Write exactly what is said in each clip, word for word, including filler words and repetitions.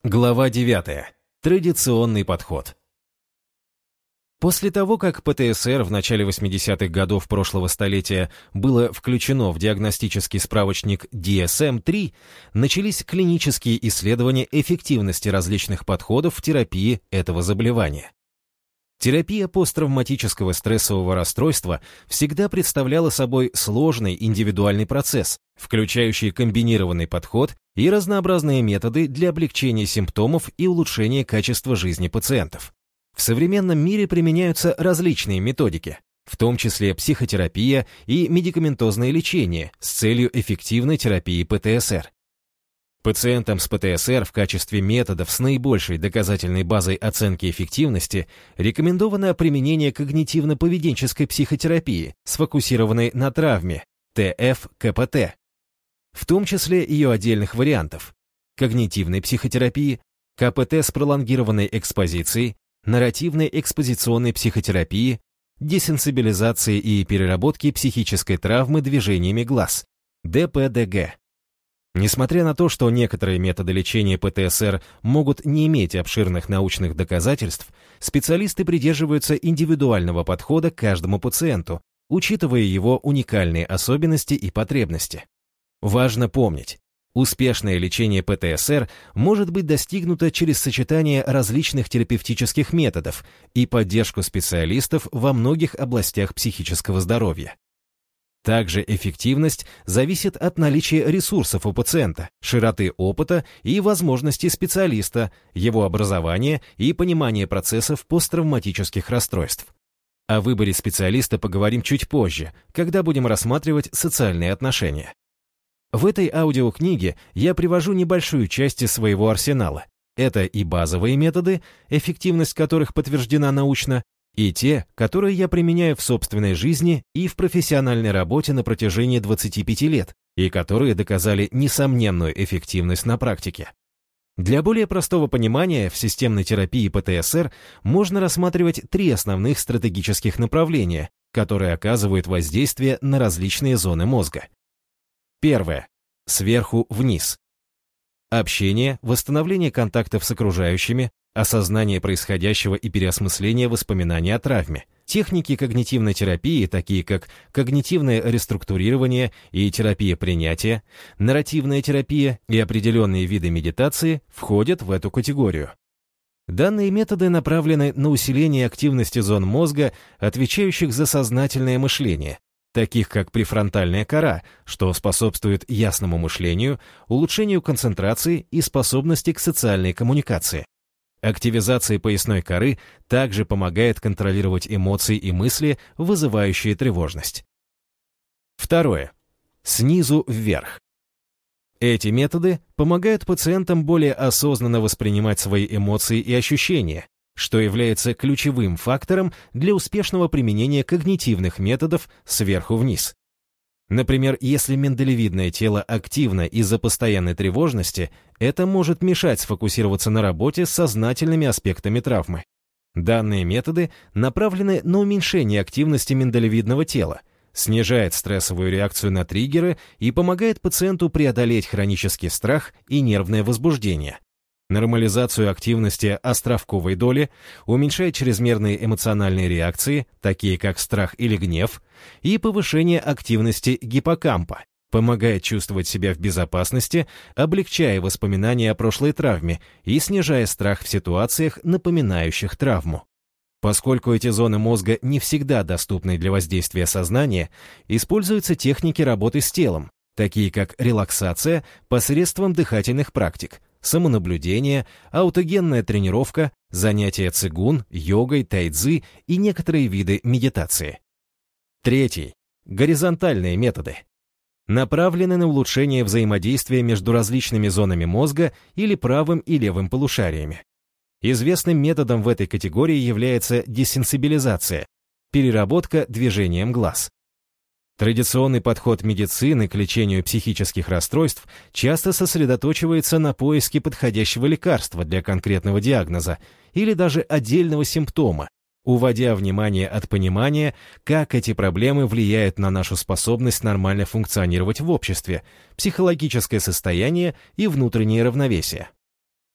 Глава девятая. Традиционный подход. После того, как ПТСР в начале восьмидесятых годов прошлого столетия было включено в диагностический справочник ди эс эм три, начались клинические исследования эффективности различных подходов в терапии этого заболевания. Терапия посттравматического стрессового расстройства всегда представляла собой сложный индивидуальный процесс, включающий комбинированный подход и разнообразные методы для облегчения симптомов и улучшения качества жизни пациентов. В современном мире применяются различные методики, в том числе психотерапия и медикаментозное лечение с целью эффективной терапии ПТСР. Пациентам с ПТСР в качестве методов с наибольшей доказательной базой оценки эффективности рекомендовано применение когнитивно-поведенческой психотерапии, сфокусированной на травме, тэ эф ка пэ тэ, в том числе ее отдельных вариантов: когнитивной психотерапии, ка пэ тэ с пролонгированной экспозицией, нарративной экспозиционной психотерапии, десенсибилизации и переработки психической травмы движениями глаз, дэ пэ дэ гэ. Несмотря на то, что некоторые методы лечения ПТСР могут не иметь обширных научных доказательств, специалисты придерживаются индивидуального подхода к каждому пациенту, учитывая его уникальные особенности и потребности. Важно помнить, успешное лечение ПТСР может быть достигнуто через сочетание различных терапевтических методов и поддержку специалистов во многих областях психического здоровья. Также эффективность зависит от наличия ресурсов у пациента, широты опыта и возможностей специалиста, его образования и понимания процессов посттравматических расстройств. О выборе специалиста поговорим чуть позже, когда будем рассматривать социальные отношения. В этой аудиокниге я привожу небольшую часть из своего арсенала. Это и базовые методы, эффективность которых подтверждена научно, и те, которые я применяю в собственной жизни и в профессиональной работе на протяжении двадцати пяти лет, и которые доказали несомненную эффективность на практике. Для более простого понимания в системной терапии ПТСР можно рассматривать три основных стратегических направления, которые оказывают воздействие на различные зоны мозга. Первое. Сверху вниз. Общение, восстановление контактов с окружающими, осознание происходящего и переосмысление воспоминаний о травме. Техники когнитивной терапии, такие как когнитивное реструктурирование и терапия принятия, нарративная терапия и определенные виды медитации входят в эту категорию. Данные методы направлены на усиление активности зон мозга, отвечающих за сознательное мышление, таких как префронтальная кора, что способствует ясному мышлению, улучшению концентрации и способности к социальной коммуникации. Активизация поясной коры также помогает контролировать эмоции и мысли, вызывающие тревожность. Второе. Снизу вверх. Эти методы помогают пациентам более осознанно воспринимать свои эмоции и ощущения, что является ключевым фактором для успешного применения когнитивных методов сверху вниз. Например, если миндалевидное тело активно из-за постоянной тревожности, это может мешать сфокусироваться на работе с сознательными аспектами травмы. Данные методы направлены на уменьшение активности миндалевидного тела, снижает стрессовую реакцию на триггеры и помогает пациенту преодолеть хронический страх и нервное возбуждение. Нормализацию активности островковой доли, уменьшает чрезмерные эмоциональные реакции, такие как страх или гнев, и повышение активности гиппокампа, помогает чувствовать себя в безопасности, облегчая воспоминания о прошлой травме и снижая страх в ситуациях, напоминающих травму. Поскольку эти зоны мозга не всегда доступны для воздействия сознания, используются техники работы с телом, такие как релаксация посредством дыхательных практик, самонаблюдение, аутогенная тренировка, занятия цигун, йогой, тайцзи и некоторые виды медитации. Третий. Горизонтальные методы. Направлены на улучшение взаимодействия между различными зонами мозга или правым и левым полушариями. Известным методом в этой категории является десенсибилизация, переработка движением глаз. Традиционный подход медицины к лечению психических расстройств часто сосредоточивается на поиске подходящего лекарства для конкретного диагноза или даже отдельного симптома, уводя внимание от понимания, как эти проблемы влияют на нашу способность нормально функционировать в обществе, психологическое состояние и внутреннее равновесие.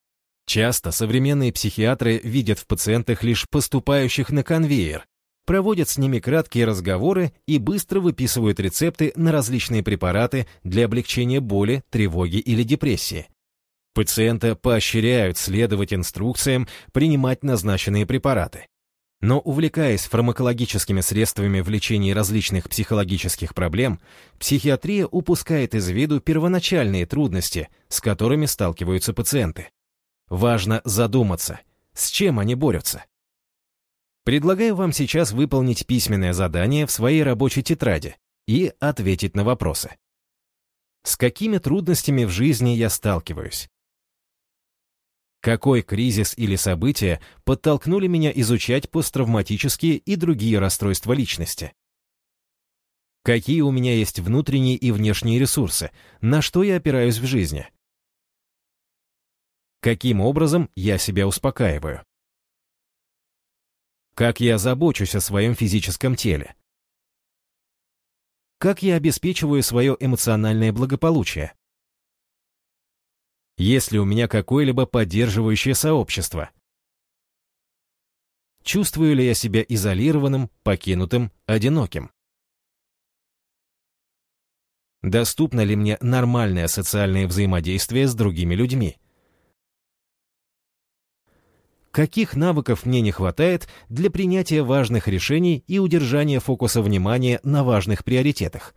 Часто современные психиатры видят в пациентах лишь поступающих на конвейер, проводят с ними краткие разговоры и быстро выписывают рецепты на различные препараты для облегчения боли, тревоги или депрессии. Пациента поощряют следовать инструкциям, принимать назначенные препараты. Но, увлекаясь фармакологическими средствами в лечении различных психологических проблем, психиатрия упускает из виду первоначальные трудности, с которыми сталкиваются пациенты. Важно задуматься, с чем они борются. Предлагаю вам сейчас выполнить письменное задание в своей рабочей тетради и ответить на вопросы. С какими трудностями в жизни я сталкиваюсь? Какой кризис или события подтолкнули меня изучать посттравматические и другие расстройства личности? Какие у меня есть внутренние и внешние ресурсы, на что я опираюсь в жизни? Каким образом я себя успокаиваю? Как я забочусь о своем физическом теле? Как я обеспечиваю свое эмоциональное благополучие? Есть ли у меня какое-либо поддерживающее сообщество? Чувствую ли я себя изолированным, покинутым, одиноким? Доступно ли мне нормальное социальное взаимодействие с другими людьми? Каких навыков мне не хватает для принятия важных решений и удержания фокуса внимания на важных приоритетах?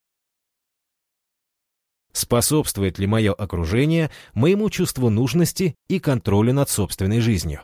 Способствует ли мое окружение моему чувству нужности и контролю над собственной жизнью?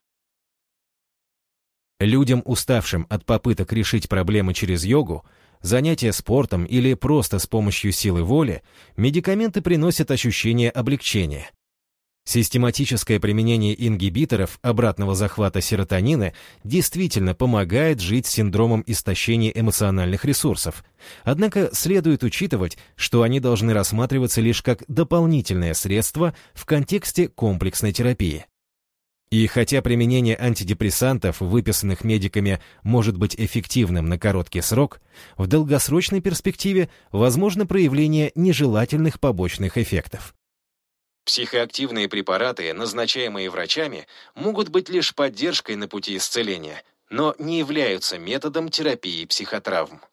Людям, уставшим от попыток решить проблемы через йогу, занятия спортом или просто с помощью силы воли, медикаменты приносят ощущение облегчения. Систематическое применение ингибиторов обратного захвата серотонина действительно помогает жить с синдромом истощения эмоциональных ресурсов. Однако следует учитывать, что они должны рассматриваться лишь как дополнительное средство в контексте комплексной терапии. И хотя применение антидепрессантов, выписанных медиками, может быть эффективным на короткий срок, в долгосрочной перспективе возможно проявление нежелательных побочных эффектов. Психоактивные препараты, назначаемые врачами, могут быть лишь поддержкой на пути исцеления, но не являются методом терапии психотравм.